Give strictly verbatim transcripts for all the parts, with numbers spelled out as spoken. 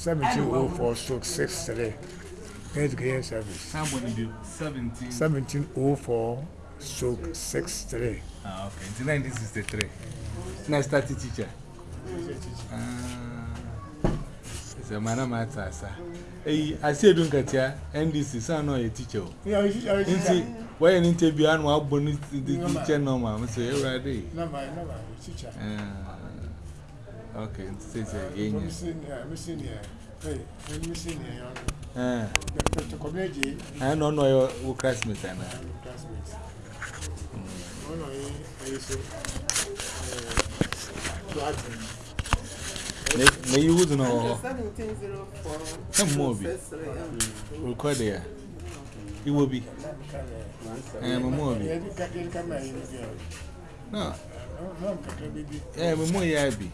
seventeen oh four stroke six three. Education service. seventeen. seventeen oh four stroke six three. Ah, okay. It's nineteen sixty-three. Now started teacher. Ah, it's a man of my tassa. Hey, I said, don't get here. And this is not a teacher. Yeah, you see, why an interview and what bonus the teacher no, mamma say, ready. No, no, no, teacher. Okay, it says a missing here, missing here. Hey, missing here. Ah, the community. I don't know your classmates. I know. Classmates. One of you, may you wouldn't know seventeen oh four. Some more be record there. It will be. I am a movie. No, I am a more yabby.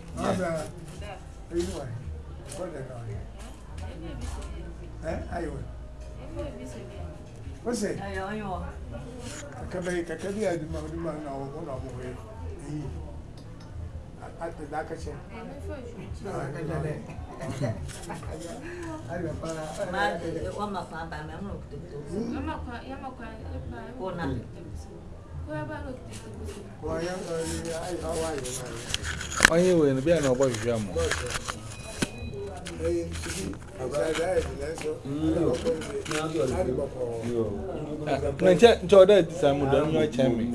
What's it? I can make a career at the moment or one of the way. At the Dakache. Oh, you will be an over jam. Jordan, some don't know Chammy.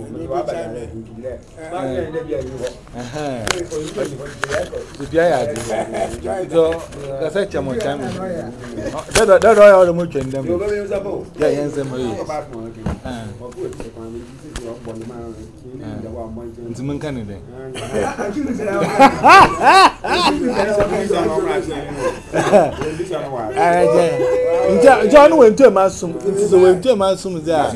If you are that's such a more time. That's all the much in them. Yeah, yes, I'm it's Moon Canada. John went to a massum. It is a way to a massum there.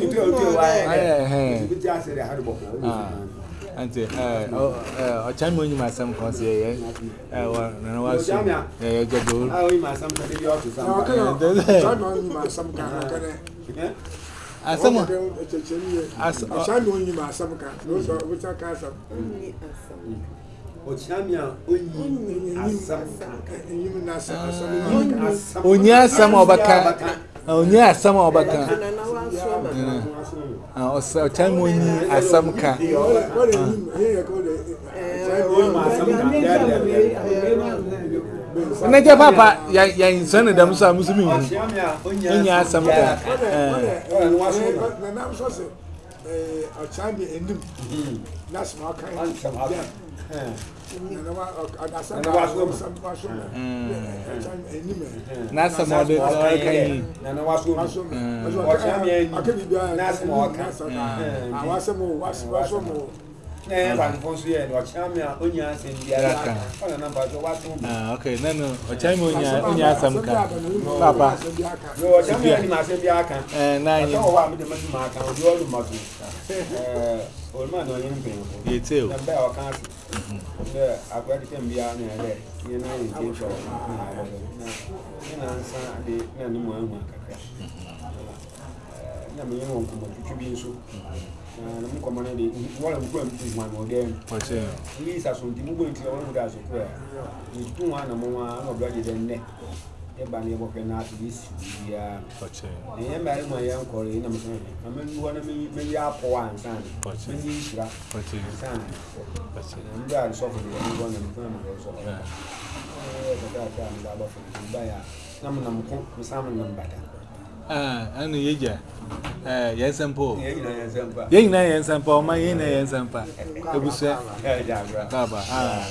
Auntie, uh, a time when you must some consider, I was some kind as some as a child when you must some kind, those are which are cast of Unya some of a cat. Unya some of a cat. Oh, so time when you are some cat. Naja papa, ya son them so Muslim. Unya some cat. A child in him. That's my kind. That's some other kind. Okay, no, no, a time when you are some kind. Papa, and nine. Old man, no, you too. I got it beyond there. You know, you came from the Nanuan. Number one, to be so. I'm commanding one of them is one more game. These are some moving to all guys of prayer. You two one among one of bloody than neck. Everybody walking out to this. Yeah, I am married my uncle in a machine. I mean, one of me, maybe up for one son. Maybe you are son. I'm glad so for the one and family also. Ah, and the yes, and Paul. Yea, yes, and Paul, my in a yes, and Papa. It was said, Baba. Ah,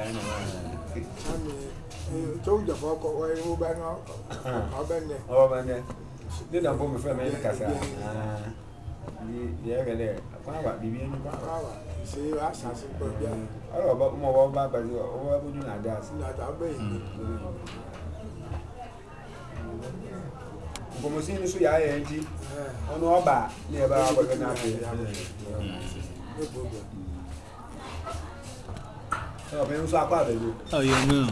told the folk away who bang out. I'll bend it. Oh, man, did not put me from America. Yeah, there. Power, be in power. See, you ask us. I don't know about more about you. Or would you not dance? Not our baby. Como se isso já é antes, ou não oba, leva a água na frente. Oh, bem usar para ver. Oh, you know.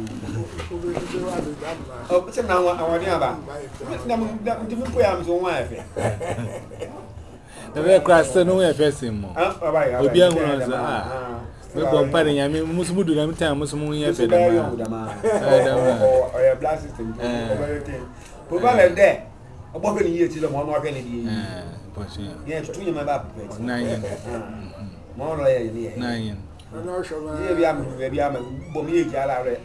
Oh, você não a ordem aba. Não, não, não foi a missão uma F. Não é classe não é péssimo. Ah, vai, vai. O bem ah. Me bompare nyame musumu du na mtan musumu nya fe da ma. Eh da ma. O ya blast system. Po ba le de. Obo fe ni ye ti lo mo no fe ni di. Eh, pochi. Ye tu nya ma ba pe. Nine. Mo lo ye ni. Nine. No show man. Ye bi am bi am bo mi ye ja la re.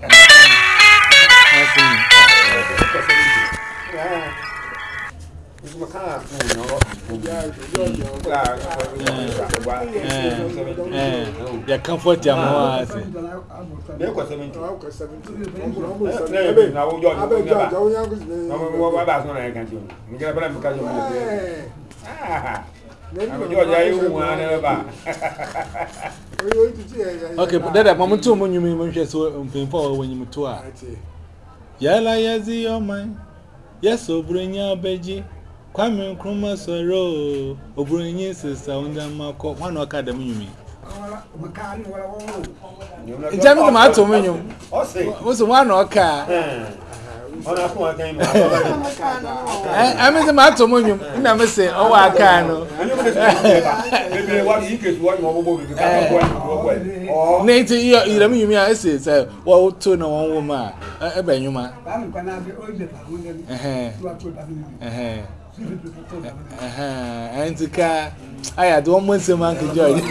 Isso macaco, não. Ya comfort ya mo ase. Me ko seventy. Ko seventy. Na wo jo. Abe jo jo yan go. No wo ba ba so na kan ti o. Mi ga bra mi ka jo mo. Ah. Abe jo ja yi wu na ba. Okay, but that mama to mo nyumi mo hwe so mpemfo wo nyimi to a. Yala yazi your mind. Yes, obrenya beji. Kwame Nkrumah soro obrenya sister unda mako wana akada nyumi. Ijami ma to mo nyum. O se. O se wana aka. Ona ko aka inu. Eh, ami ma to mo nyum. Na me se o wa aka no. Bebe wa yi ke tuwa mo bobo bi ka ko ko. Oh. Nti iyo ira mi nyumi a ese se wo to na won wo ma e ba nyuma. Eh. Eh. Eh, antika aya do mo se man ke George.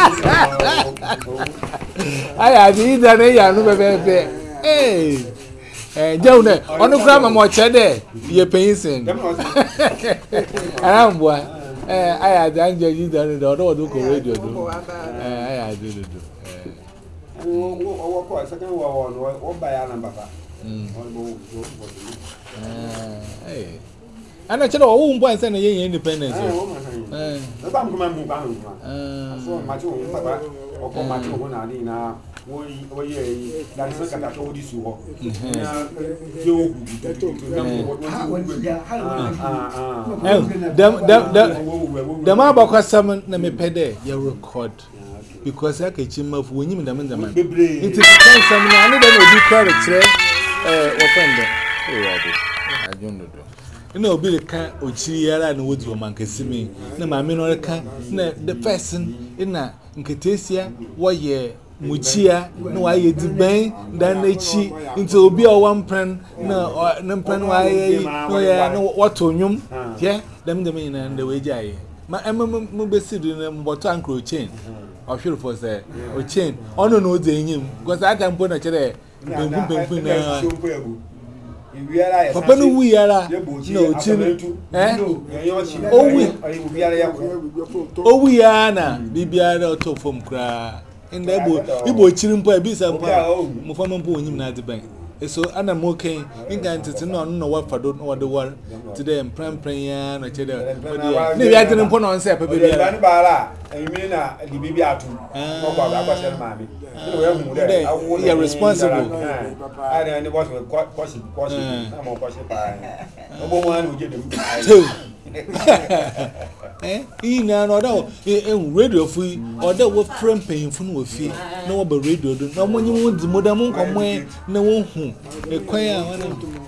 Aya di da ne ya no bebe be. Eh. Eh, jeun ne, onu kra ma mo che de, ye pensin. Arambwa. Eh, aya da anje di da ne do do do ko radio do. Eh, aya do do do. Eh. Wo wo ko second wo wo no wo ba ya number fa. Mm. Eh, eh. Ana chere wo mbo ansa na ye independence. Eh. Na ba mko mbu ba mbu. Eh. So ma chi wo baba, o ko ma chi wo na ni na wo wo ye na so ka ta to di su ho. Na je wo gu. Eh, dem dem dem dem abakwa sam na me pede ye record because I can chima fu wonyim dem dem. It is time sam na ani dem obi kwa retre eh wo friend. Eh ya do. Ajondo do. Ina obi ka ochiri yara na wodi o mankasimi na maame no reka na the person ina nketesia wo ye muchia na wa ye diban dan na chi nti obi a wan pran na na pran wa ye no ya na wato nyum ye dem dem ina nda we jaye ma em mu besidu na mboto ankro chain o hwere for say o chain ono no ode enyim because ata mpo na kire pempu pempu na papa no wu yara na ochi eh owu owu ya na bibiara otofom kra inda ibo ibo chiri mpo ebisa mpo mo fama mpo onyim na adiban eso ana mo ken inga ntete no no wa fado no de war today pran pran ya na chede ne bi adene mpo no nse papa biara ni bara emi na di bibi atu mo kwa ba kwa sel mami no we mu de you are responsible I ni boss kosi kosi na mo kosi pa no bo mo anu je dem eh ina no da eh radio fu oda wo frame painful no fi na wo ba radio do na mo nyim wo di mo da mo nkomo na wo hu e kwan a wana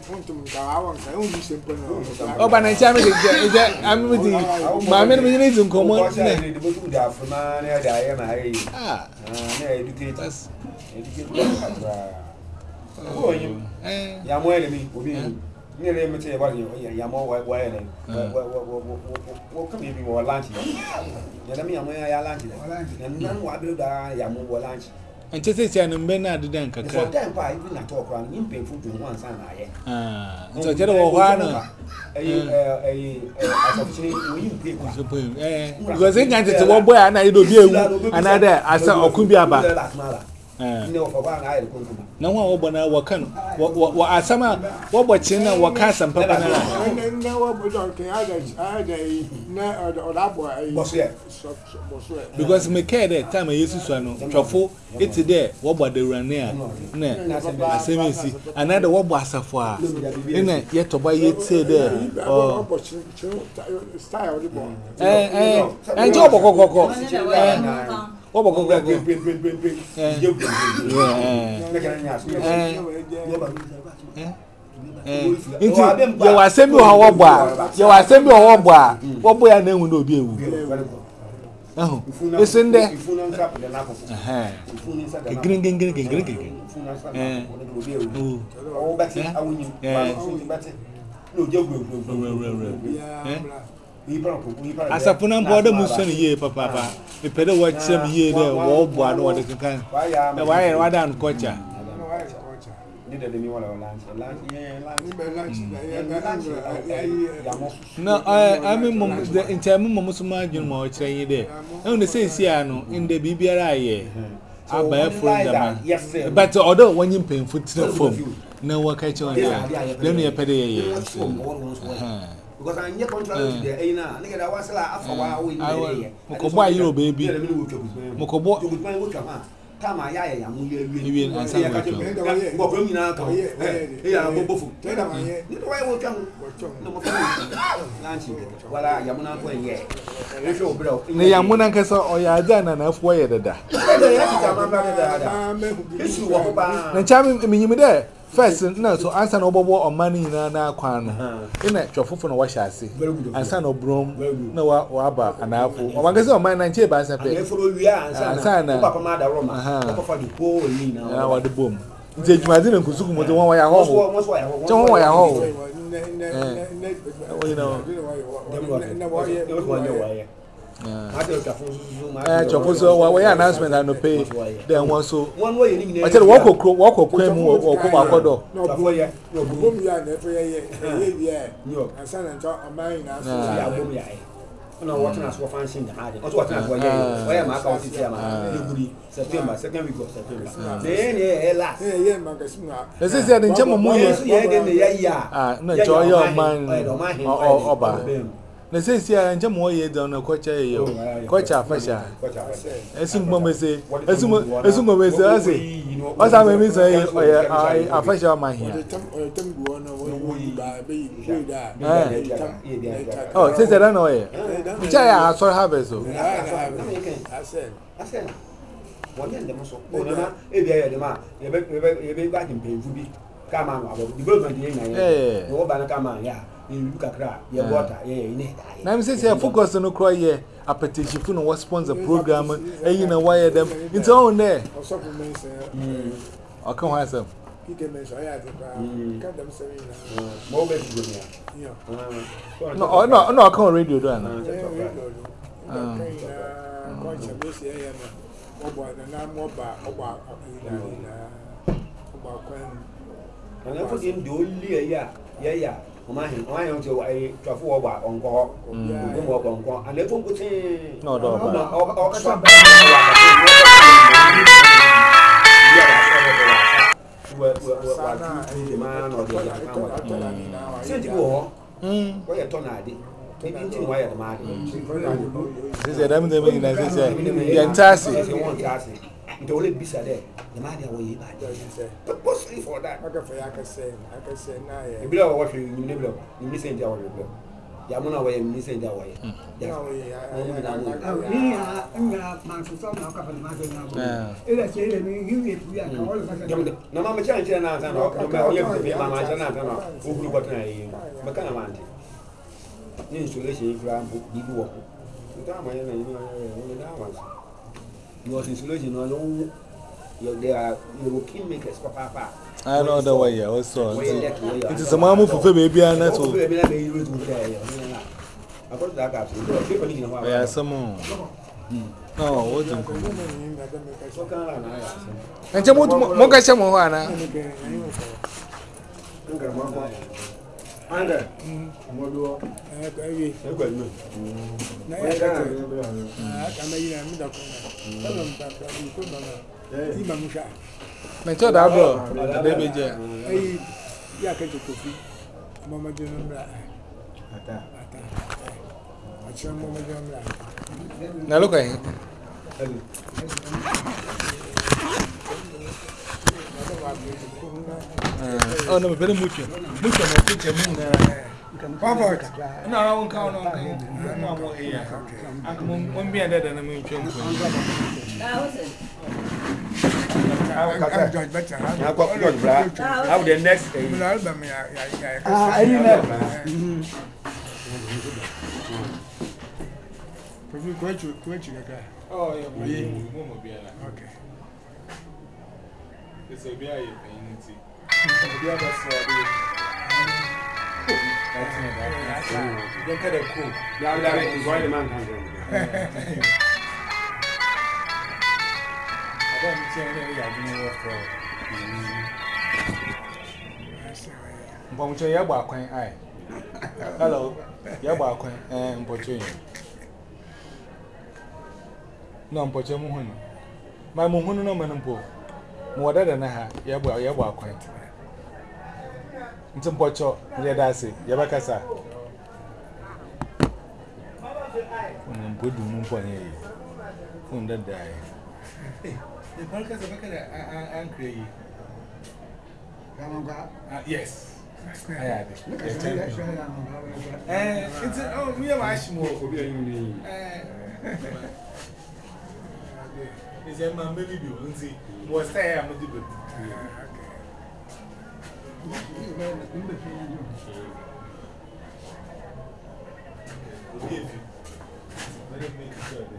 o ba na cha me de je am di ma me me ni di nkomo na di bo tu da afuna na da ya na ai ah na educate educate oh eh ya mo ele mi obi ni le mete e ba ya mo wa wa ele wa wa wa wa come bi wa lunch ya da mi ya mo ya lunch na nan wa bi da ya mo wa lunch ante se tia no mbe na adedan kakra for time pa even na talk ran nim pay food to one san na ye ah so jere wo hwa na eh eh asofini wo yim pay kwa so pay eh because in kan tete wo boy ana ido bi ewu another asa okun bi aba eh ni o fa ba na ai ko ko na wa wo bona wa kan wa asama wo bochin na wa ka san papa na na wa bo don ke ada ada na o da bo ai boss ye because me care that time yesu so no twofo it there wo bo de rane a na asemisi another wo bo asafo a ina ye to ba ye te there oh style the bo eh eh en jo bo kokoko eh wo bo kokoko eh Inti ye wa sembi ho wo bo a ye wa sembi ho wo bo a wo bo ya na ehun na obi ewu Oh, it's in there. Uh-huh. Green, green, green, green, green, green. Eh. Oh, but I win. No, as a phone board, the Musson ye, papa. The pedal watch some year there, wall board or the kind. Why, why down culture? No, I I mean, in time, Mom's margin more train there. Only say, Siano in the B B R I. I buy a friend, yes, but although when you pay foot to the phone, no one catch on there. Then you pay because I never control the Aina. I was after a while. Mokoba, you baby. Mokobo. Come, I am even and some of them. Yeah, both. Why will come? Well, I am not going yet. The Yamuna Casa or Yazan and half way at that. And charming me there. First, no, so answer no bobo or money in a quan. In a chop for no wash, I see. And son of broom, no wabba, and apple. Or magazine of mine and chair by some pay. And son of Papa Mada Roma, for the poor now, the boom. Take my dinner, Kusukum, the one way I hold. Don't way I hold. You know, Eh, Choposo, what way announcement and no pay. Then one so one way in I tell walk or walk or cream or come out. No, boy, no, boom, ya never yeah, no, and son and talk of mine. No, watching us for fancying the hard. What's what I'm going to why am I going to see September, second week of September. Then, yeah, last year, magazine. This is the German yeah, ah, no, enjoy your mind or Oba. The says here and Jam Moye down a coach, coach a fashion. As soon as say, as soon as soon as I say, what I may say, I fashion my here. Oh, since I don't know it. Which I saw have it so. I said, I said, what in the muscle? Oh, if you are the man, you be back in pain. Come on, the development, eh, no banner come on, yeah. Look at your water, yeah. Now, I'm saying, focus on the cry here. A petition for no sponsor program, and you know why them. It's on there. I'll come myself. No, no, no, I can't radio. And I put him do yeah, yeah, yeah. I am to a travel about on call, and they won't put in no, no, it only be said there. The matter way back. But possibly for that. I can say, I can say, now, you below what you never missing the way. Yamuna way missing that way. No, Mamma Chan, you are insulation, you they are you king makers, papa. I know the way also. It is a mamma for baby and that's all. I got that up. Yeah, some more. No, what do and Jamu Mogashamoana. Under Modo, I my child, I brought baby. Yeah, catch a coffee. Mamma General. Now look at him. Oh, no, very much. Much of my teacher. No, I won't count on no more here. I won't be a dead and a moon. I'll judge better. I'll got good black. How the next day? I didn't know. Profi kwechu kwechu kaka. Oh, yeah, we will be alive. Okay. It's a beer, you see. The other side. Don't get a cool. Yeah, that is why the man comes in. I don't say anything. I don't know what for. Pomcho, you're back when I. Hello, you're back when I'm portraying. No, Pomcho Mohun. My Mohun no man po. More than I have, you're back when. It's a Pomcho, you're dancing, you're back as I. I'm good to move on here. From that day. The podcast are angry. Yes. I had it. It's oh, we have Ashmore for being Is a man, maybe you will see. Was there? I'm a debut. Let me make sure there.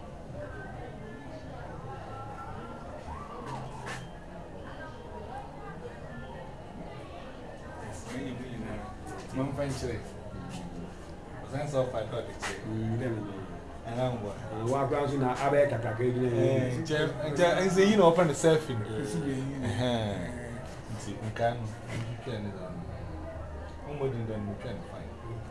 Mom French. That's all I got it. And I'm going. Walk around in our Abbey Catacay. And say, you know, from the surfing. See, we can. More than we can find.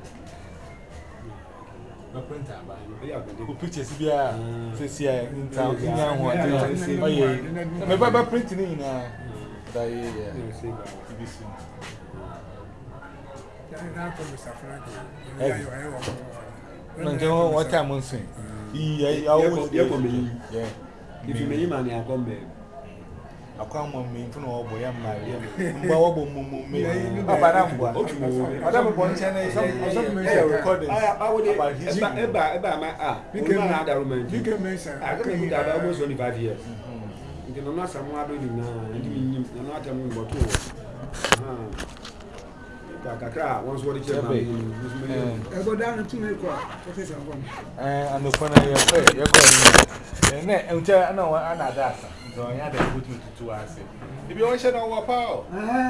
No printer, but pictures here, says here in town. Oh, yeah. My Baba printing in a what time was saying? He always yeah. If you may money, I come back. I come on me from all boy. I'm married. Baba, I don't want to record. I would about his about my ah. You can have that room. You can mention. I can put that almost twenty-five years. You can not someone doing now, and you're not a moon but two. Kakra, once what it's a I go down to make and the corner you're going. And I know another. So I had to put you to two hours. If you want to know what power,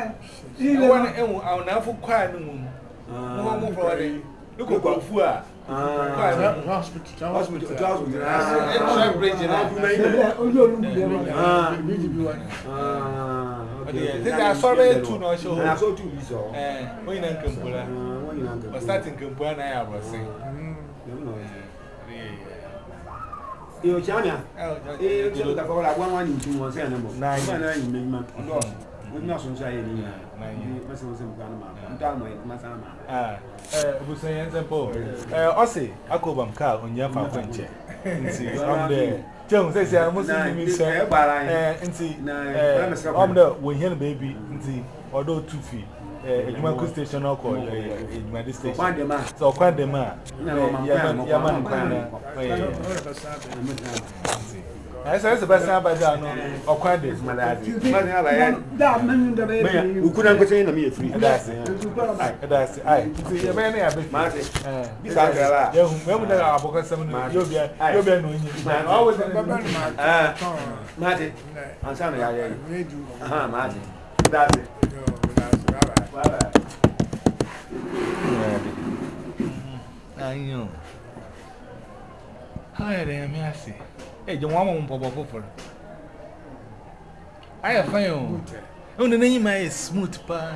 I'll never quiet no more for a look at Fua. Hospital, hospital, bridge. I saw it too. No, show. I saw two. So, when I come, when starting Campana, I was saying. You China, eh, so that for one one two one seven nine nine with no society. Nine, Masson Panama, Dama, Masama. Ah, eh, who say, and Paul, eh, Ossie, Akobam car on your Quencher. I'm there. Jones says, I must say, and see, I'm the Winhill baby, and see, although two feet. Jumanku station or call Jumanku station. Find the man. So find the man. Yaman I said the best time by down or quite this, my dad. That man, who couldn't go in a mere free. That's it. That's it. I see a man. I bet Martin. Besides, remember that I'll book some. You'll be you'll be knowing. Always Martin. I'm sorry, I made you. Ah, Martin. That's it. I know. Hi, there, Mercy. Hey, you want one pop for I have found you. The name is smooth.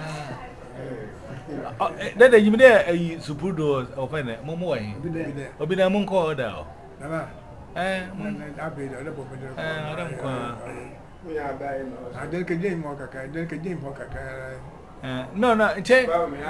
That you there a super doors of any Momo. Or be the monk called out. Eh, I don't call. I don't get game more. I don't get game more. No, no, check.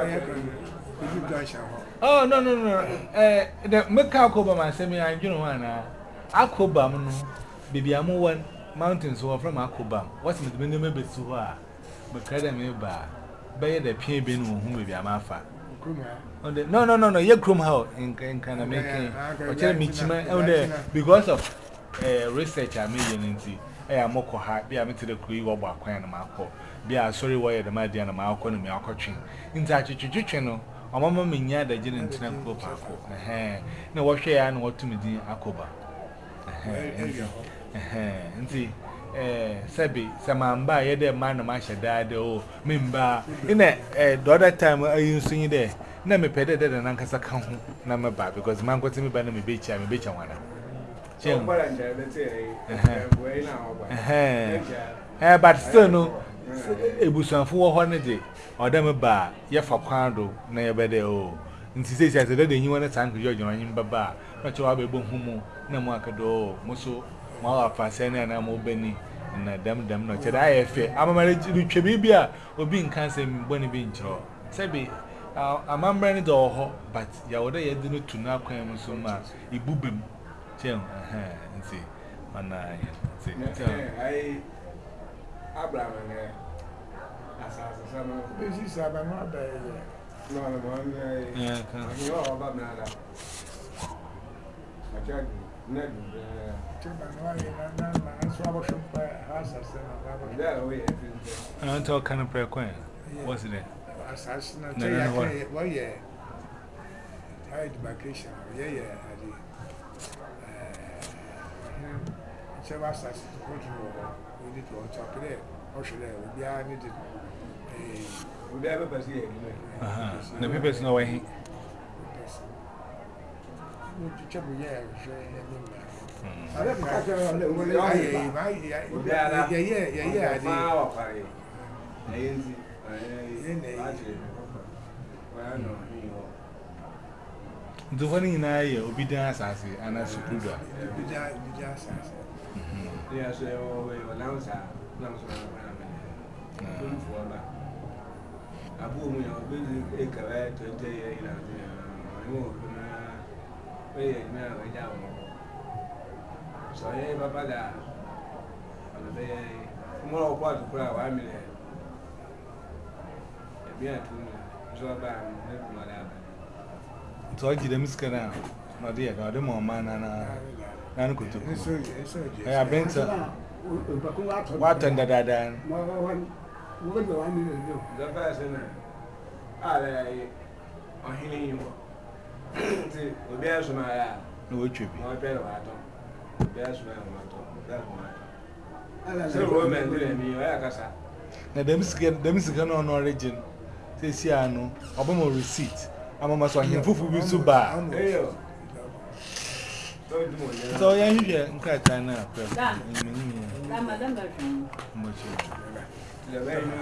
Oh, no, no, no. Eh, the Mekako by semi, I don't know. Akobam, baby, I'm one mountains who are from Akobam. What's the minimum bit so far? But Cademy bar, bay the P. Ben, whom we be a mafa. No, no, no, no, you're crum out in kind of making or tell me, because of research I made in tea. I am more hard, be a meted a queue or Quan Marco. Be a sorry why the Madiana Malcolm and Malcolm. In that channel, o mama me nya da gine ntina ko paako eh na wo hwe ya na wo tumi din akoba eh eh nti eh sabi samamba ye de man ma hyedade o memba ina eh the other time ayin sunyi de na me pede de na nkasa ka ho na me ba because man kwete me ba na me be chia me be chia wana chen eh eh but still no ebusanfo wo ho ne de oda me ba ye fa kwando na ye be de o nti sei sei de de nyi wana tank George no nyi baba na che wa be bo humu na mu akado muso mo wa fa se na na mo beni na dam dam no che da ye fe amamare twe bibia obi nkan se mboni bi nchiro sebi amamre ni do ho but ya woda ye de no tu na kwan mu so ma ibubem chem eh nti mana nti ai Abraham ne asasa sama bezi saba no abaye no no no eh kan yo oba me ala acha ne du cheba no ai na na na so abo shompa asasa na abo da o ye I don't talk kind of prayer coin. What's it? Asasa na che ya ke wo ye high vacation ye ye adi eh cheba asasa ko ju we need to talk there or should we be I need to eh we be able to see it uh-huh the people know where he we to check we yeah I don't catch on the way I yeah yeah yeah yeah power pare ayenzi eh well no the one na ye obi dan asase ana supuda obi dan obi dan asase yeah so we announce announce na na na for ba abu mu yo be e ka ba twenty years ina no na we na we ja wo so ye baba da ala be mo ro kwa tu kwa wa mi le e bi atu so ba ne ku ma da ba so ji da miska na na de ga de mo ma na na na no kutu eso eso eh abenta wa tanda da da mo wa wo go wa mi le yo da ba se na ala ye ohini yo ti obi aso na ya no wo twebi mo pe wa to obi aso na ma to da ko ma ala se ro me ndire mi yo ya kasa na dem miska dem miska no no origin se si anu obomo receipt amama so ahim fufu bi su ba eyo so ya hihwe nka ta na kwa da madam ba tun mo che le be no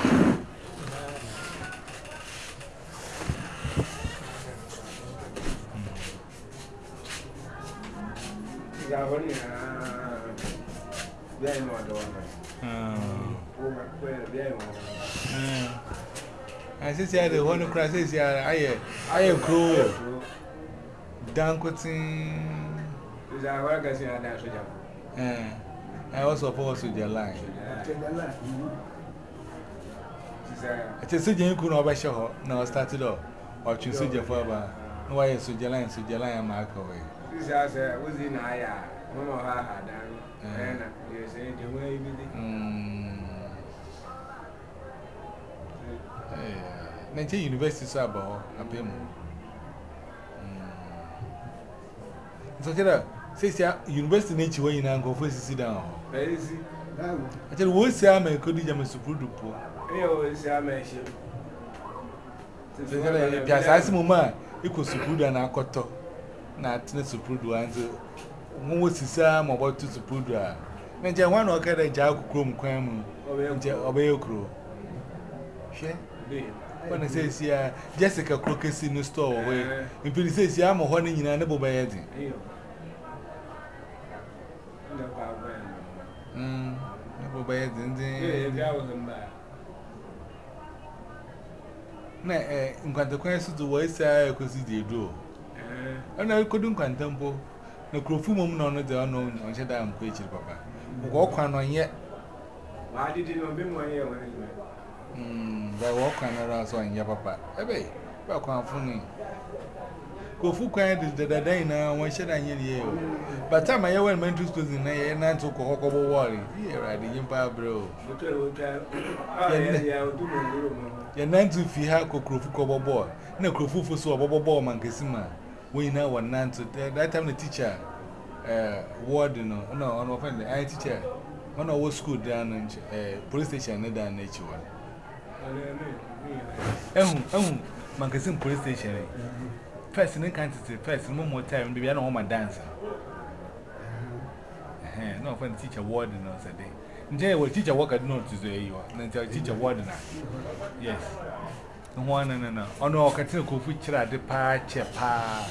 ya honi ah be no do ah o ma ko be no ah I say the one cry say aye aye crow dankotin is a work as in a dash eh I also follow the line it is a ku na obeshe ho na started o o tun soje for ba no why soje line soje line ma ka we this as a was in aya mama ha ha dan eh na you say the way you did mm eh na university so about apem mm so kira say say university na chiwe ina go for sisi down very easy actually wo si am ko di jam supudu po eh o si am e she so kira pia sa asimu ma iko supudu na akoto na atene supudu anze mo wo sisa mo botu supudu a na je wan o ka da ja kokrom kwan mu je obeyokro hwe when say see Jessica Crockery no store we in pili say see am ho na nyina ne boba ye din mm ne boba ye din din na eh nkwanta kwan su do we say ekosi di do eh ana ko dun kwanta mpo na krofu mom na no de ono on che da am ko echi papa go kwan no ye wa didi no be mo ye wa ni mm ba wo kwan na so anya papa ebe ba kwan funi ko fu kwan de de de na won she da nye ye o but time ye when mental schools na ye na to ko ko bo worry ye ra de yin pa bro mo to wo ta ah ye ya o du mo mo Your nantu fi ha ko krofu ko bobo. Na krofu fu so bobo man kesima. We na one nantu. That time the teacher uh ward no no on offend the I teacher. When I was school down in uh police station na down nature one. Eh eh man kesim police station. First in quantity first no more time be na my dancer. Eh no offend teacher ward no say day. Nje we teacher work at note is you na teacher ward na. Yes. No one no no. Ono okatene ko fu kira de pa che pa.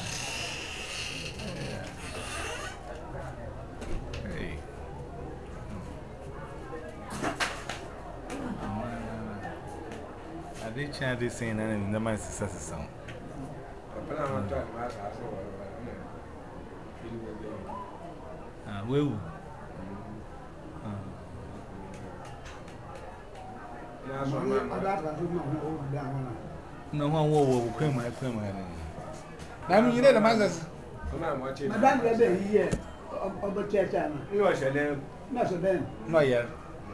Hey. I did change this scene and the my success song. Ah, we no one will cream my cream. I mean, you know the masters. Madame, you're here. Over church, you are saying, not so then. No, yet.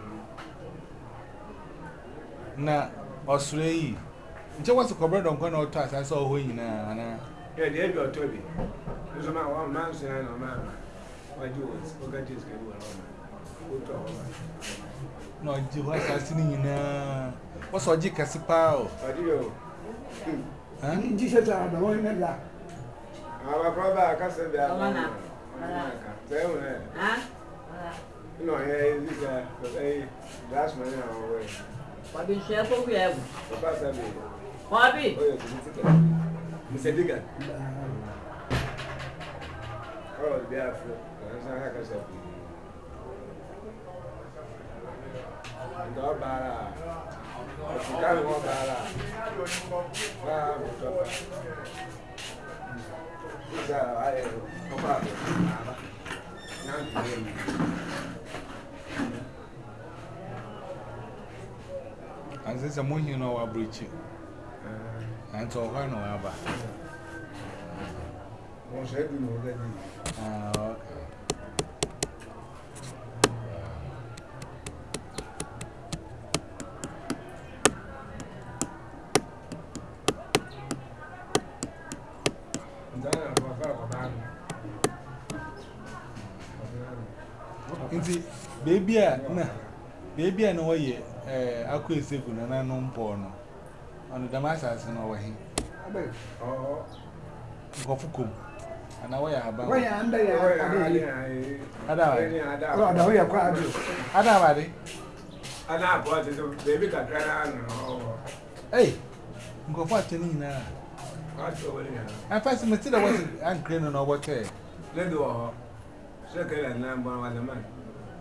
Now, Australia. Just what's a cobra don't go no task. I saw who you know. Yeah, there you are, Toby. There's a man, one man, saying, no man. Why do you forget this game? No, you was asking in a what's a jick as a pow? Jesus, I don't want that. Our brother, I can't say that. You know, here is a last man away. What is your book? We have Bobby. Bobby. Mister Digger. Oh, they are free. I can say. Go bara. Go go bara. Ah, go. Is that I no problem. And this is a moon you know, I'll breach you. And so, I know about. Once I do know that. Ah, okay. Inti baby na baby na oye eh akwa eseku na na no mpo no on the masters no we Abe oh ngofukum ana we haba we ya anda ya ada ada ada we ya kwa adu ada ba de ana abo ati so baby kakra na no eh ngofu ateni na ato we ya I first me see that was an crane no what eh le do so kele na mbo wa le man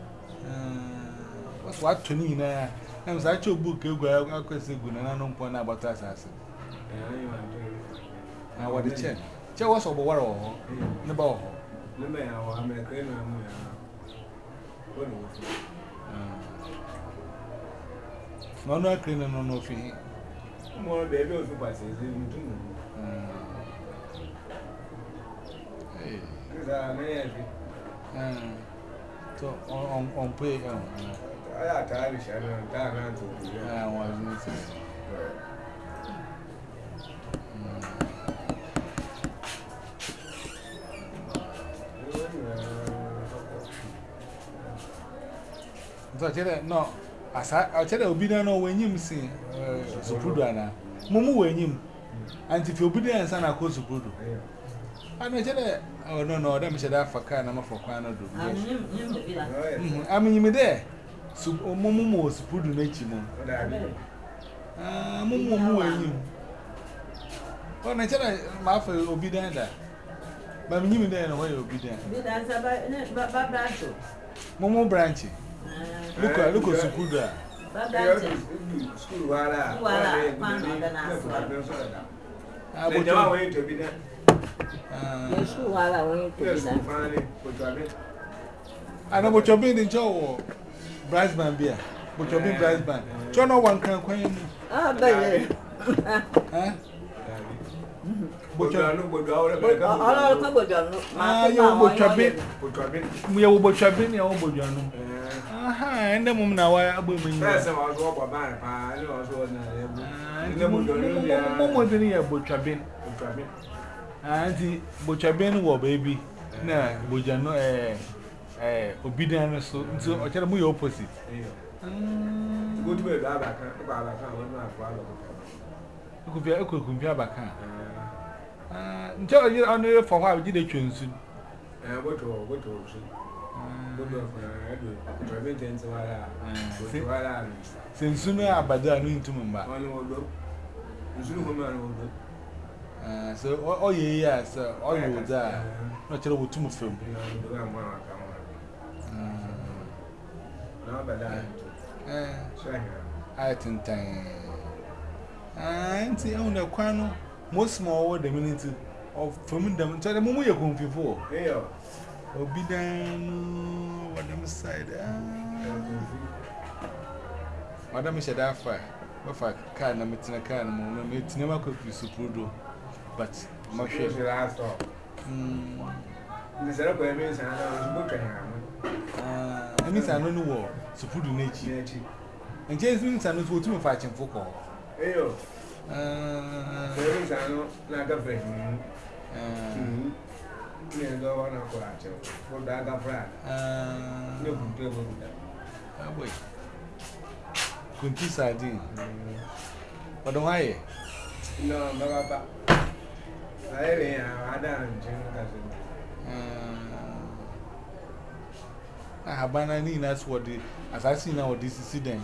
what's what to me na I'm such a book ego akwese gu na no mpo na agbata asase na what the check check was obo wara ho ne ba ho ne me ya wa me kre na mu ya wonu no no kre na no no fi mo be be o fi pase se mutu mu eh kza na ya fi ah so on on pay um aya tayari shana ta na to ah was not so chere no asa chere obi na no wenyim si supudu ana mumu wenyim anti fi obi na nsa na ko supudu ana chere oh no no dem sheda afaka na mafokwa na do Nyim nyim be la. mhm aminyim de su mumu mo supudu na chi mu ah mumu mu wenyim ona chere ma fa obi na da ba minyim de na wa obi da Be dancer ba ba ba branch. mumu branch look look supudu a Ba branch. school wala Wala man da na so. ah le jawa we to bi na ah Ye school wala won to be na. fani ko to abi ana bo chobi ni cho brass band bia bo chobi brass band cho no wan kan kwan mu Ah ba ye. eh bo to anu bo do awre be ka Ala ko bo jon no. ah yo bo chobi bo to abi mu yo bo chobi ni o bo janu aha ende mum na wa agbo mu ni pese wa zo bo ba pa ni o zo na e bu ah Momo didn't hear Butchabin. Auntie Butchabin war baby. Nah, Bujano, eh, obedient, so I tell you opposite. Go to a baba, Baba, I could be a cook in Jabaka. Tell you on the for how did they choose? And what to what to since sooner about that, I knew to Mumba. So, oh, yes, all you would die. Not tell you to film. I think time. And see, on the quano, most small the minute of filming them. Tell them where you're going before. Obedient, what them side. Madam said, I fire. If I can't, I'm a car, it's never could be suprudo. But my share the last off. The Sarah means I was booking. I mean, I don't know what suprudo nature. And James means I know what to fighting for call. Ayo, there is I know like a friend. Yeah, go on a quarter for that. A friend. No, wait. Kunti sardine. But why? No, Baba. I am I have banana, that's what the as I see now, this is then.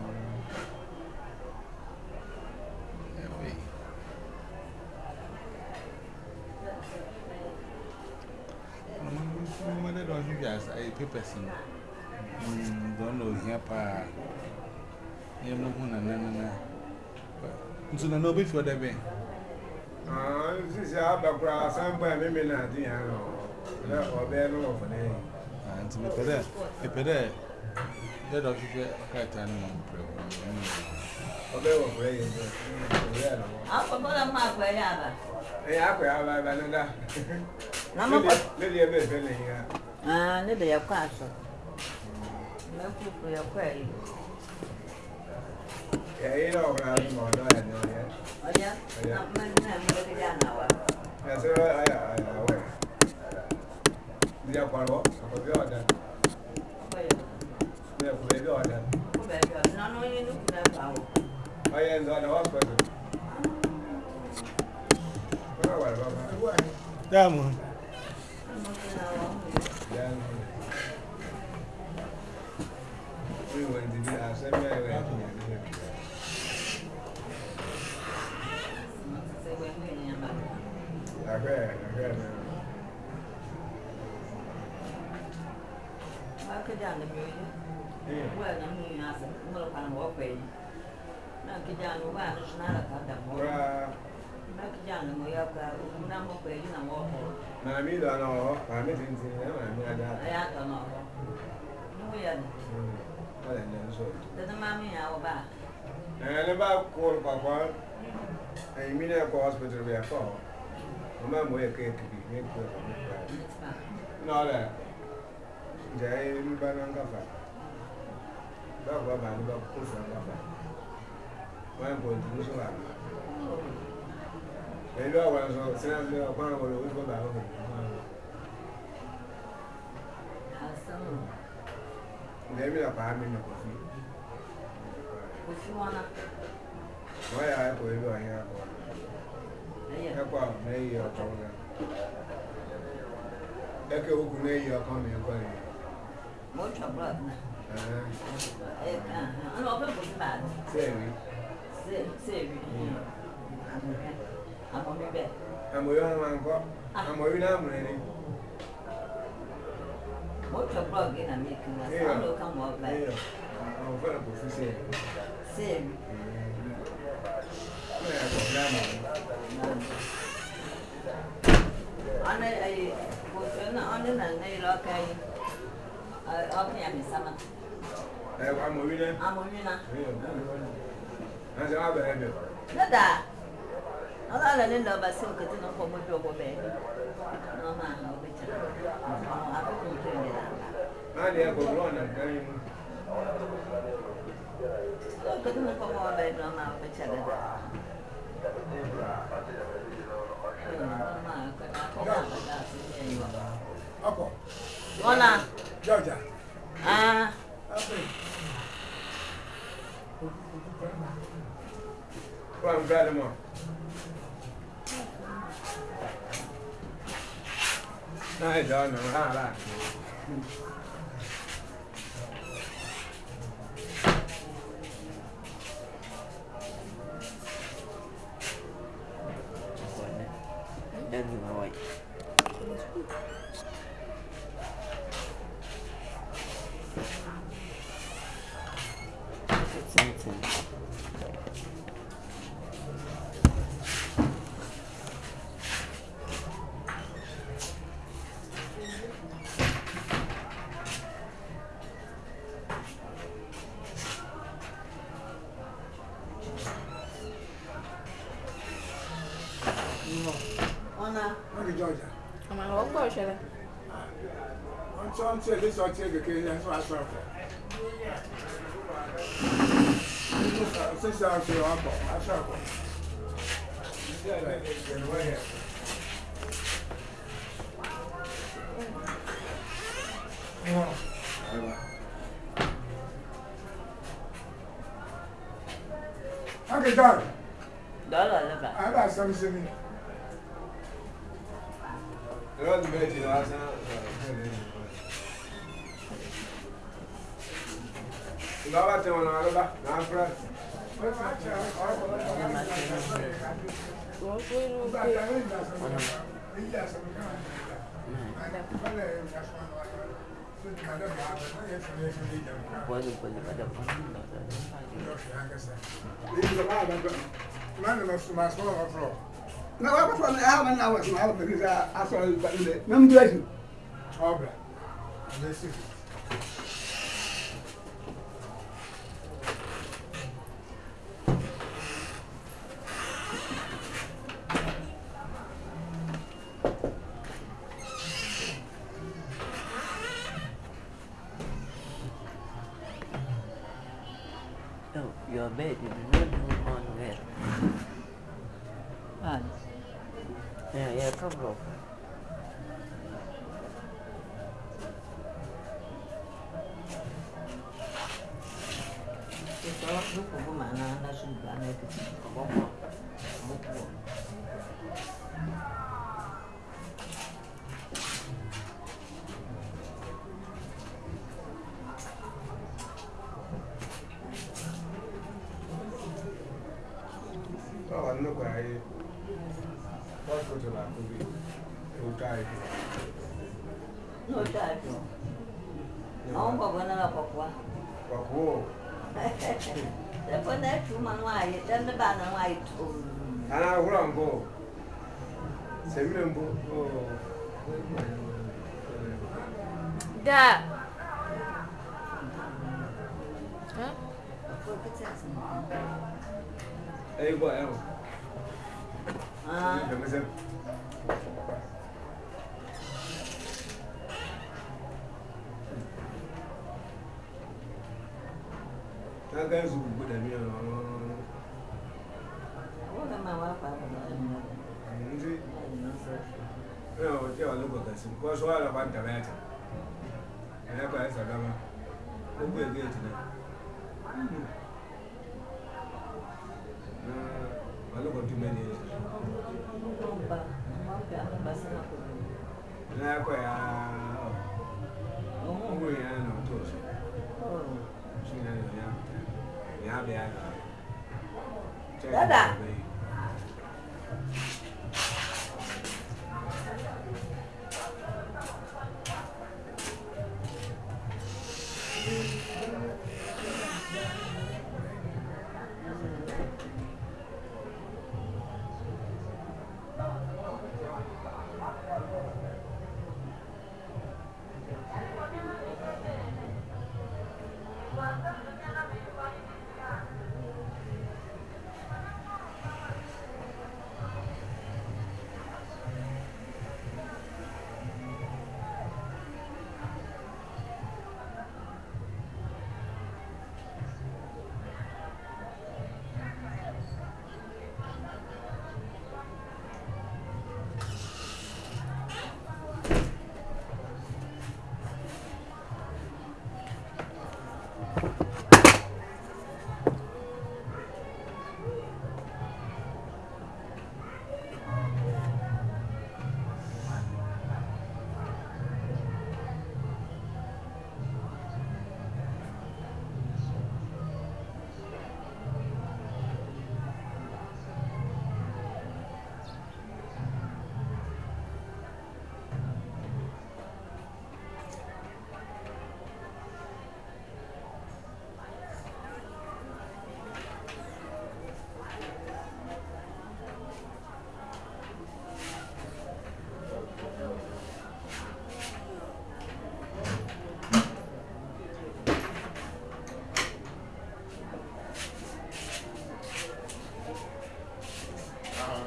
I don't think as a paper. Don't know here, pa. You know, no, so no before the bay. Ah, this is our background. Somebody maybe not, you know, or bear no for name. And to me, Pede, a Pede, the doctor, a cat animal. Obey what way. I forgot my way. I have another. Lily, a bit here. Ah, Lily, a castle. No food for your query. Yeah, you know, I'm more than I know yet. Oh, yeah, I'm looking down now. Yes, I am. Did you follow? I forgot that. Yeah, we got that. No, no, you look at that. I am the hospital. Damn. We went to the assembly. I bet, I bet. I could down the music. Well, I mean, I said, well, I'm walking. Now, get down the one, it's not a cut of more. Knock down the Moyoka, number of pages and walk. I mean, I know, I'm missing them. I don't know. No, we are. Doesn't mammy our back. And about call Papa. I mean, I go hospital where I fall. Remember where cake to be made for no, that they will buy on cover. Dog Baba and dog push on cover. One going to lose one. They know what I was saying. They are one of the people that are they will have me in the coffee. If you want to, why I go here? I got me your corner. That will go your coming. Much of blood. I'm not going to bad. Say, say, I'm on your bed. I'm going to I'm going to Much of blood in a making us. I will come up like I'm going to say. Say, anh ấy một cái nó anh ấy là này lo cây ở cái nhà mình sao mà anh muốn đi nè anh muốn đi nè anh sẽ ăn về được đó đã nó là nên là bà xin cái nó không có cho cô bé nó mà nó bị chết nó ăn cũng chơi này là anh đi cũng lo nè cái cái nó không có bé nó mà bị chết đấy Ona. Georgia. Ah. Well, I'm glad I'm on. I don't know how that. Then you know what? It's something. Ona. Okay, Georgia. I'm a walk or shall I? I'm trying to say this or take a case, that's what I saw. Since I'm here, I'm going. I shall go. Okay, John. Dollar level. I got something. The road to bed, you know, you know what I want to do? I'm friend. What will you Pode, pode, pode. No, I was on the album. I was an album because I saw it, but I'm doing all right. Let's see. No, your bed is not on where? Ah. Yeah, yeah, problem. Ito, lupo po mana na suga na ito. Ako po. Lupo. Oh, no, I what was the last movie? You died. No died. Não, papai não é papai. Wako. Depois da turma não há, até me dá não há tudo. Ana Urango. Semembo. Oh. Da. Hã? Foi que você assim. Aí, boa, é. Ah. Na ganzu guda miyo no. Wala mawa pa pa. Nzi. Eh, o te walo ko kasi. Ko so ala kwa ntabeta. Ene kwa esa dama. Ko ku ege tina. Ah, walo ko tumeni. Ba, ma pa ba sana ko. Na kwa ya. Oh, we ya no to so. Oh. Sina no ya. Ya be ya. Dada.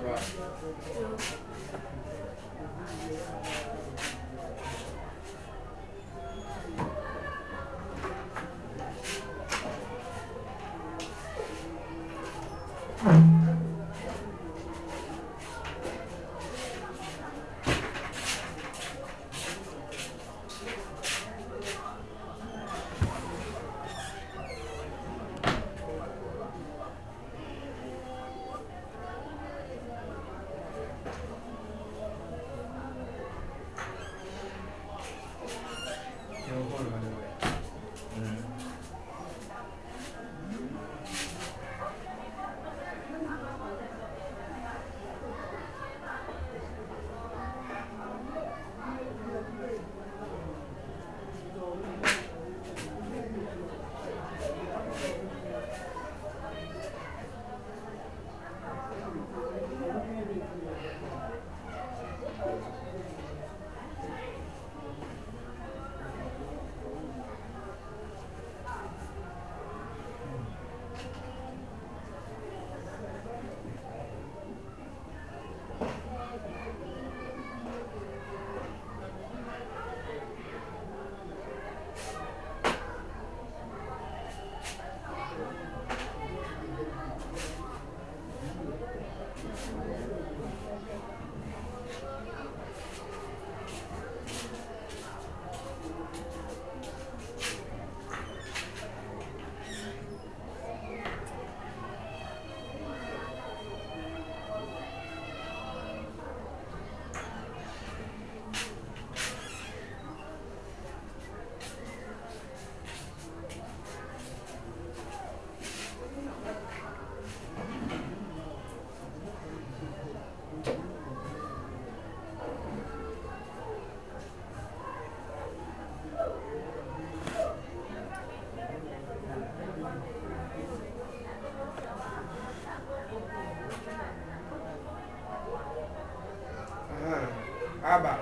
Aba.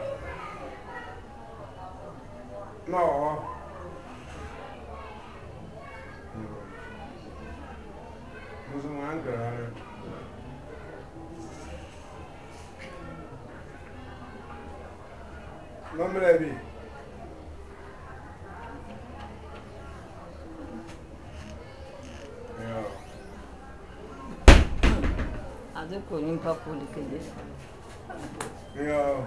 No. Musu manga. Nombre bi. Ade ko nimpa polikede. Yo.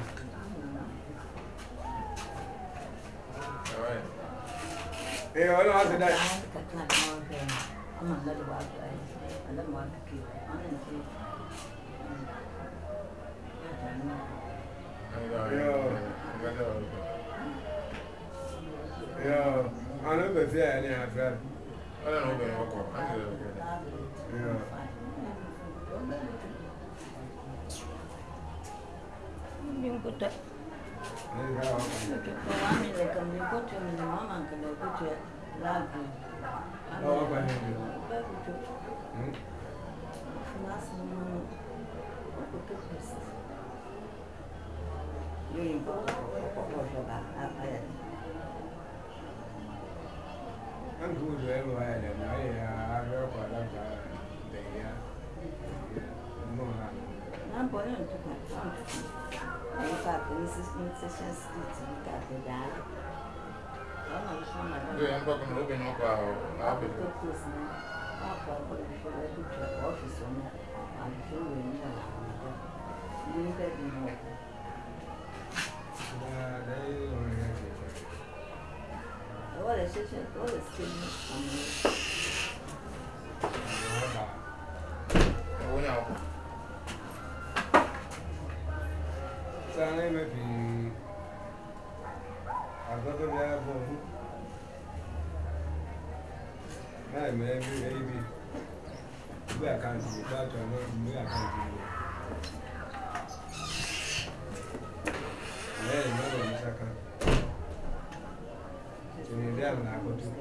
Alright. Eh, wala wasa dai. Ama ndalo wako ai. Ndalo wako ki. Ana nti. Yo. Yo. Ana be fi ani afra. Ala no be no ko. Ani le ko. Yo. Bimkuta. Ni ga wa. Kwa wami le kambimkuta ni mama ngale kutu lagu. Oh, ba ni. Ba kutu. Hmm. Nasi mama. Kutu kusi. Yuni kwa kwa shoga apa ya. An ku do e wa ya na ya ga kwa da ga de ya. No ha. Não pode não tocar. Aí tá, por isso que você chance de ficar cuidado. Não, não chama não. Do en ko no be no ko a a be. Eu tô assim, né? Ah, pô, por isso eu vou te office, né? A gente vem lá. Não tem de novo. Da dai o ne ke. Olha, você já olha assim, né? Ba. Wo nya ko. Sana me fi. Agogo ya bo. Na me bi e bi. Bi account mi ba to no mi account mi. Eh, no no mi saka. Ni dia na ko tu.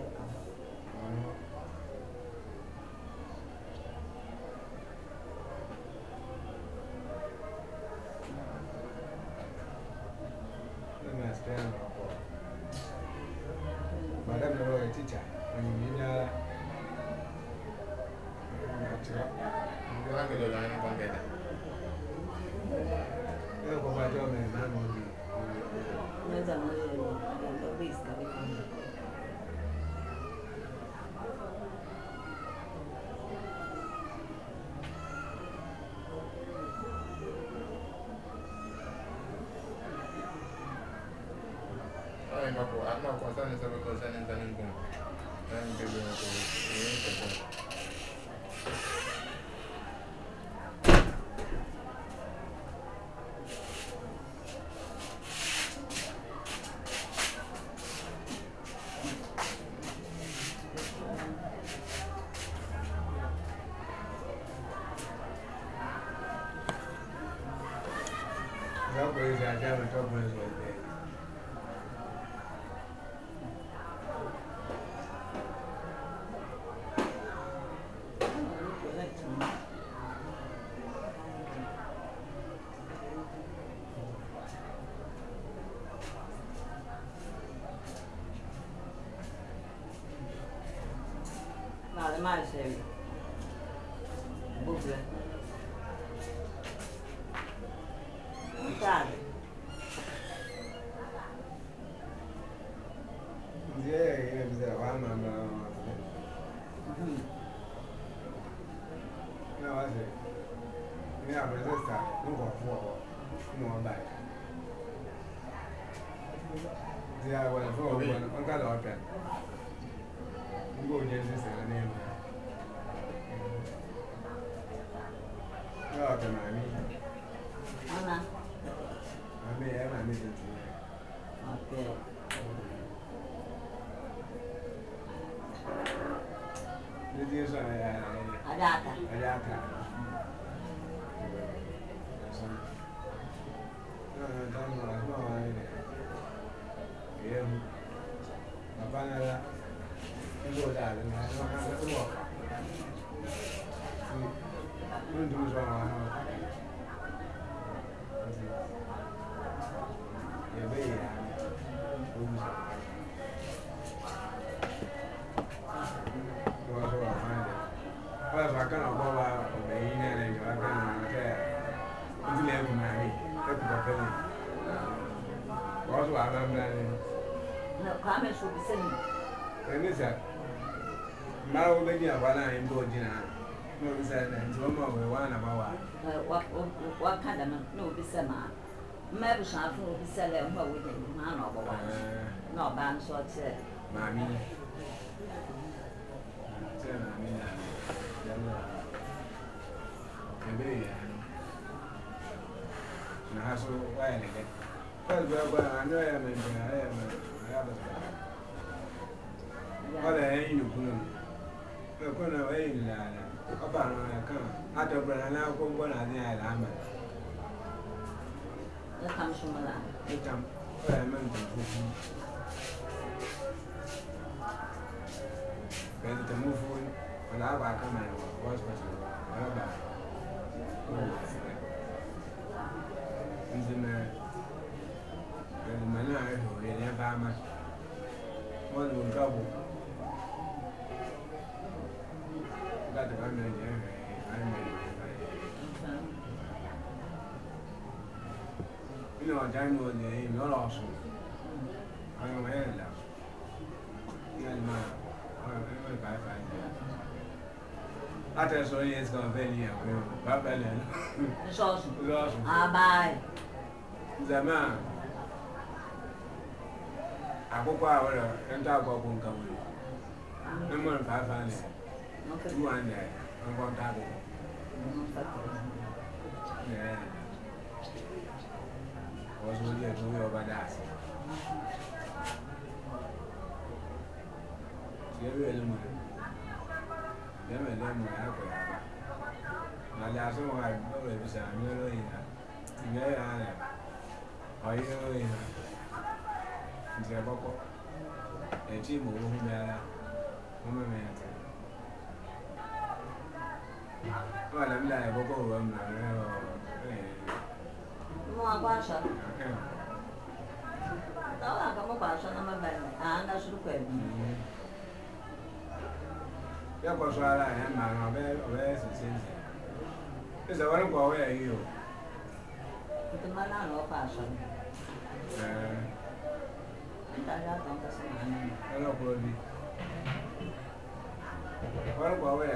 Madam no a teacher. When you know, Ko ha ke do la ni ko ke. I'm not concerned about concerning the income. I'm giving it I haven't talked with you. Nada mais, sério. Vou ver. Sabe? Yeah, yeah, yeah, one man. No, I say, yeah, but that's that. No, for no one back. Yeah, well, for one, one got open. You go against this name. No, okay, mammy. Anna. I may have a meeting. Okay. This is a Adata. Ayaka. No, no, no, no, yeah. My father, you go down and I don't have to walk. You don't do wrong. Yeah, baby. Well, I can't go out of the inn and I can't care. Until I have married, that's the feeling. Also, I am planning. No, comments will be sent. And it's a now lady of one I am going dinner. No, it's a one more one about What what kind of no be sema? Maybe some will be selling what we did, man of one. No band short said. Mammy. Maybe I have so why again. Well, well, I know I am. I am. I have a. What I ain't you put. No, put away in that. About I come. I don't bring an alcohol one at the island. That comes from a land. It come. Well, I meant to. Ready to move on. When I come and watch what you are. And then, the man I never much. One will trouble. Got the one man, I you know, I don't know the name, not awesome. I am here now. Yeah, man. I'm going to buy five. I tell you, it's going to be here. It's awesome. It's awesome. Ah, bye. The man. I go out and talk about one company. I'm going to buy five. Two hundred. I'm going to talk about. Yeah. Was really a joy over that. Every element. Them and them were happy. Now, that's all I know. It's a million. Yeah, I know. It's a book. A team of whom they are. Well, I'm like a book of them. More question. No, I come up question number nine. And I should quit. Yeah, because I am my best. It's a one go away. You The man no fashion. And I don't understand. hello, Brody. One go away.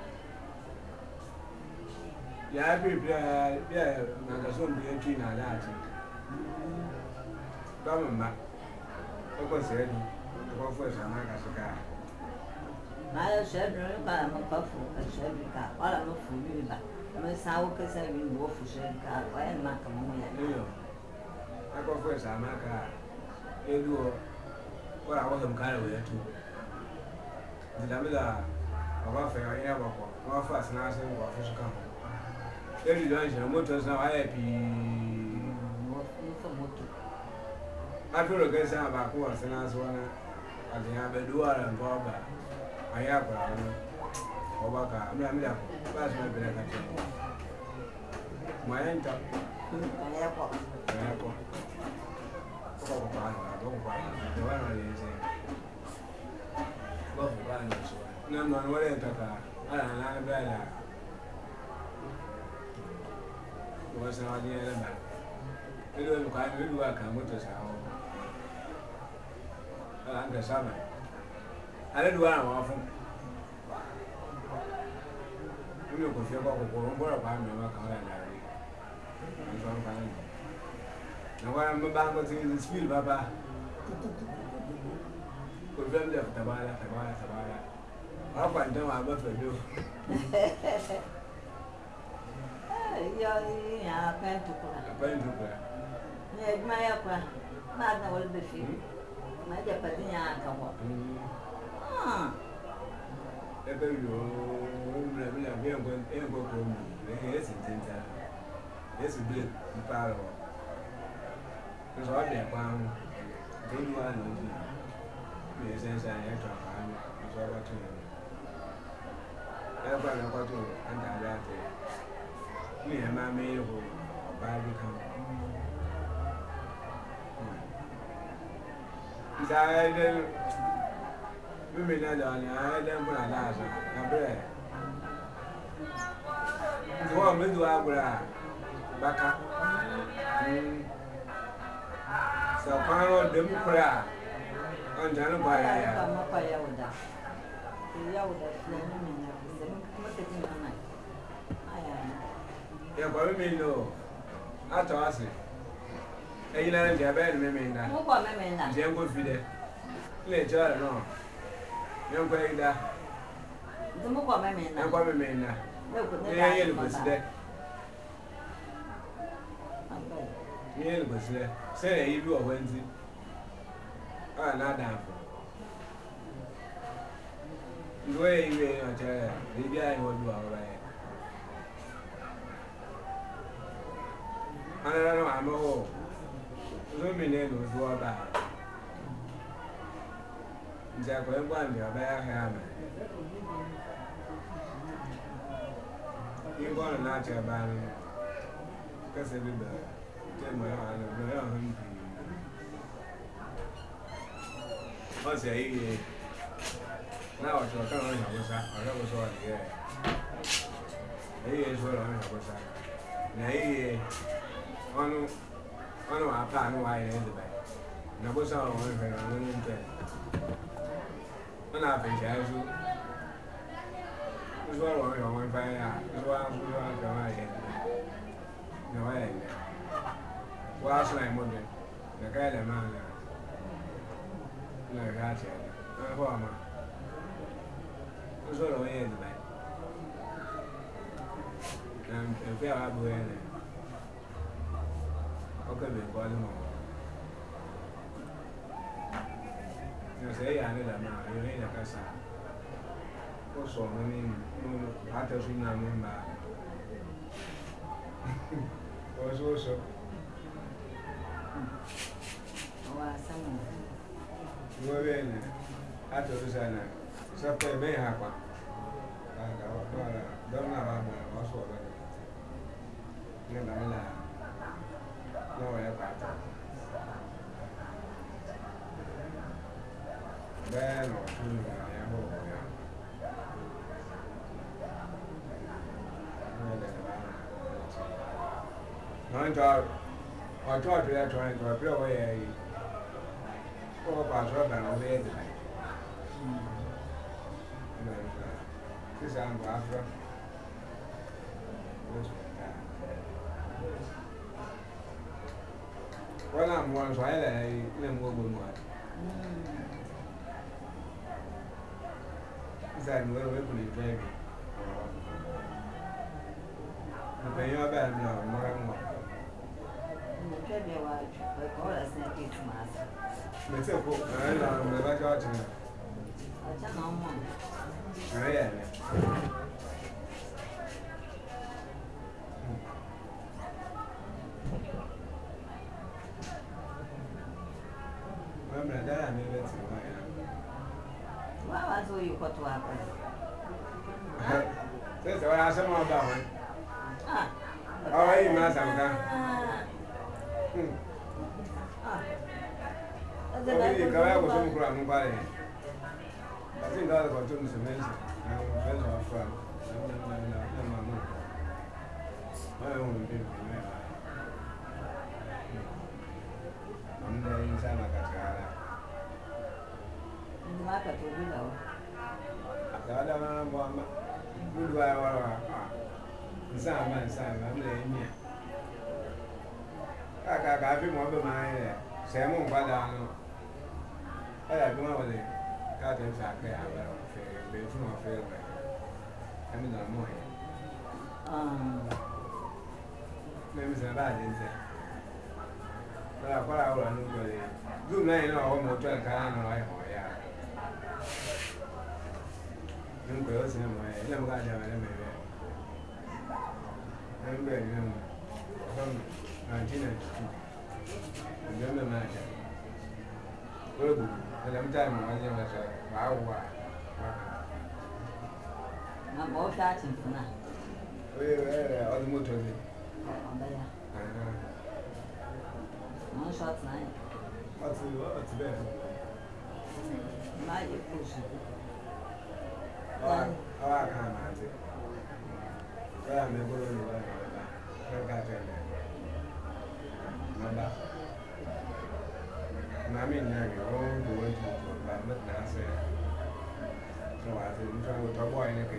Yeah, I prepare. Yeah, I'm going to be a king. I like it. Come on, Oko said, go for some car. I said, I'm a puffle, a shabby car, all I'm not for you, but Miss Hawkins have been wolf for shabby car, why am I coming here? I go for some car. You do what I want them kind of way too. The Damila, a welfare, I have a more fast and answer what fish come. There you don't motors now. I happy. I feel against some about who was an answer one. I think I have a dual and Bob. I have a Obaka. I'm not that's my better country. My enter. I have a the one I is saying. No, no, what I talk. I don't know better. Was an idea about it. It was quite good work and what was our Uncle Summer. I didn't want to offer. You know, if you're going to go on about me, I'm going to now, what I'm about to say is feel, Papa. Could them left the bar, the bar, the bar. I'll find them, I'll go for you. Yeah, I can't put a yeah, my upper, not the old buffy. My Japadina come up. Ah, the baby, I'm going to go home. Yes, it's a bit power. There's already a pound. They do one of you. Yes, I have to find it. It's all about two. Everybody got to and I got it. Me and my maid will buy the company. Is I then women are done, I then put a lash on bread. It's one with the abra back up. So, Pano Democrat on Jana by I'm a Yauda. The Yauda, what is in the night? I am. Yeah, but we know. I toss it. And you know, you're better than me now. Who got me in that? Jam good for that. Let you know. You're going that. The Mugo me in that. I'm coming in now. Yeah, you was there. Yeah, was there. Say, you do a Wednesday. Ah, not down. The way you are, maybe I will do all right. I don't know, I'm a hole. Illuminated was what about Jack went one day, a bear hammer. You want to not your body because I did tell my own. What's a year? Now it's what I was at. I was on the air. He is what I was at. Nay, on I know I plan why I ended back. And I was on one of her own intent. And I think as you was what I want to find out. That's why I'm going to go ahead. No, I ain't there. What's my mother? The guy that man. No, I got you. I'm a farmer. That's what I ended back. And if I have to end it. Okay, we call him. You say, I need a man, you ain't a casa. Also, I mean, no, I tell you, I'm not. Was also. Oh, some. You were in it. I told you, I know. Something may happen. And I don't know about my household. You know, no, I have that. Then or two, I am over here. No, I thought, I thought we are trying to appear away. Oh, Pastor, and away. This is Afra. Well, I'm one, so I let him go with one. Zan where we could drive. The pay your bad now, more and more. Maybe I watch, but all I think it's master. But so, I don't know about your channel. I don't know more. Oh, yeah. I'm not that. I'm not Why was you got to happen? That's what I said about it. Ah, How are you, Master? Hmm. ah. Well, you go out with some ground by. I think I'll go to Mister Mason. I'm friends of friends. I don't think I'm there inside my car. In the market will be low. I don't know. Good way, or Simon, Simon, I'm laying here. I got him over my Simon Badano. I don't know what they got in fact. I have a bit from a fair way. I mean, no more. Um, Maybe it's a bad insect. But I thought I would know. Do nine or almost twelve kind of like, oh, yeah. I'm going to him. I never got down. I'm very young. From nineteen ninety-two. I'm young man. Well, I'm time I was a wow. I'm both starting for now. Where are the motors? One shot nine. What's the best? My push. Oh, I can't answer. Well, I'm going to go I got it. Number. I mean, you're going to wait to I'm not answering. So I said, I'm trying to talk about anything.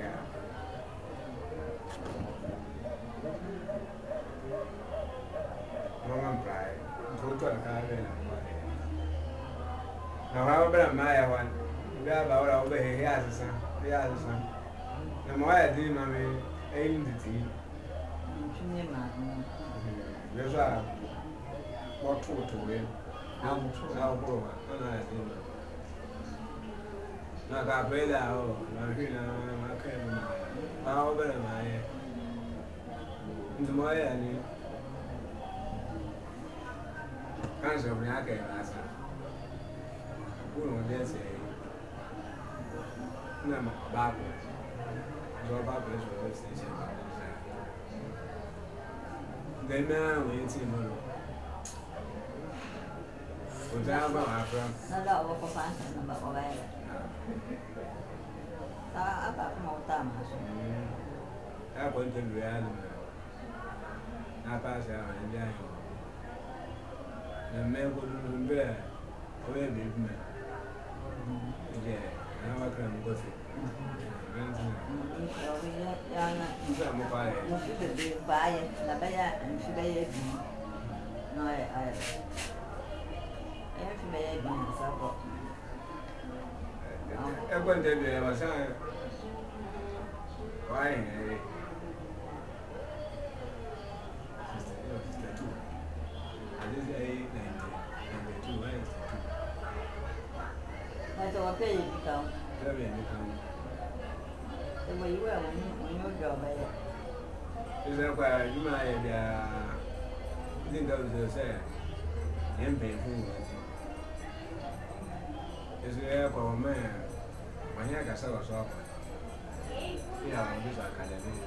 No one pride. Go to a car. Now, how about my one? We have our over here. Yes, son. Yes, son. Now, my idea, mammy, ain't the tea. There's a what to win. Now, now, go on. Now, I pay that. Oh, I'm here now. I can't. How about my into my end? Cancer of the last time. Who don't dare say, no, Bible. Your Bible is your station. The man will see more. Whatever I from. No, no, what for fancy number of it. I got more time. I want to be animal. I pass out and die. The man would be there. Where did you? Yeah, now I can't go through. I'm a fire. You should be buying Nabaya and she may be. No, I have to be a support. I'm going to be a son. Why? That's all pay you become. Very become. The way you were when you go by it. Is that why you might think of the say? And painful. Is there for a man when you got so soft? Yeah, this academy.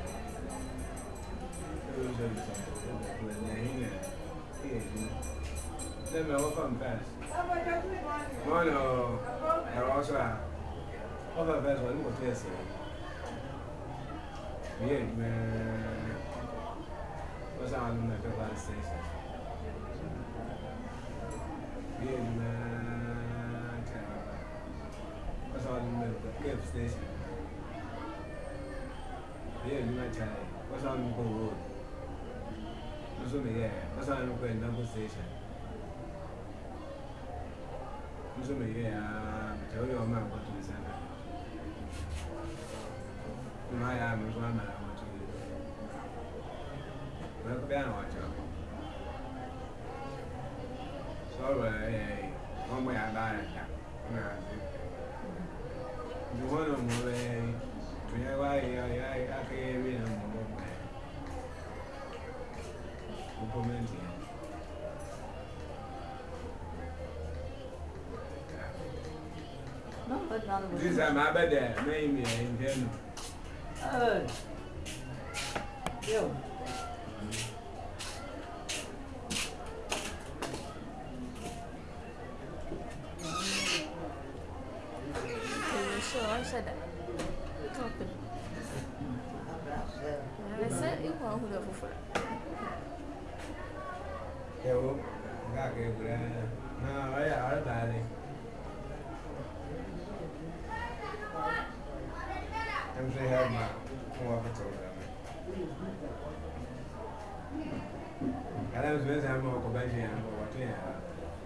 Let me welcome fast. One I also have other best one more test. Yeah, man. What's our number station? Yeah, man. What's our number station? Yeah, man. What's our number road? What's our number station? So me yeah, tell your man what to listen. My am is one man I want to do. Well, down watch out. So eh, one way I die. You want to move eh? To your way, I I can't even move. Implement. No, but none of This is my bed there, maybe in general. Oh. Yo. Sure, I said that. Open. I said you want who the full. Yo, got good. No, yeah, I got it. I'm saying, have my walk to them. I don't know if I'm going to go back here and go what they have.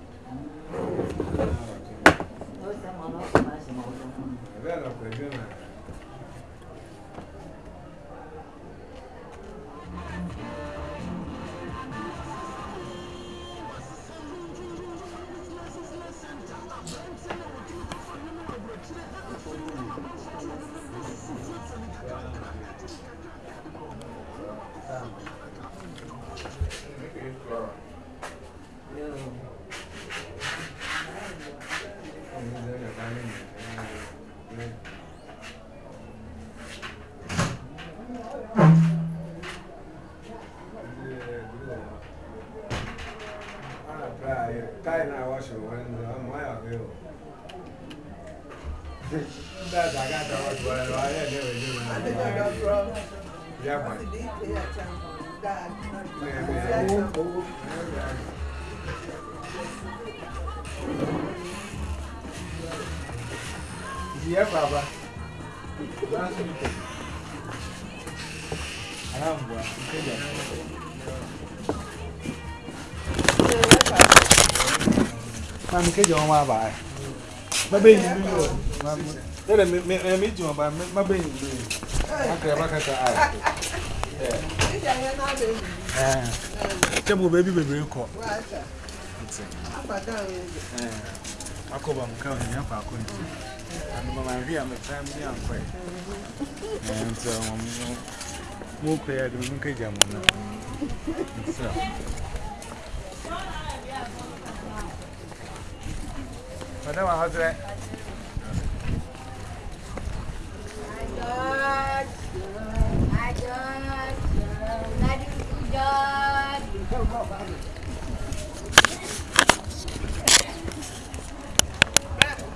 No, someone else must know. Well, I'll put you in. That's I got to watch what I had never do. I think I got from. Yeah, man. Yeah, Baba. I'm kidding on my bye. My baby, let me meet you about my baby. Okay, back at the eye. Tell baby, baby, call. I call them coming up. And my view, I'm a family, I'm quite. And so, more play at the Munkajam. Madam, how's that? My God, my God, my God.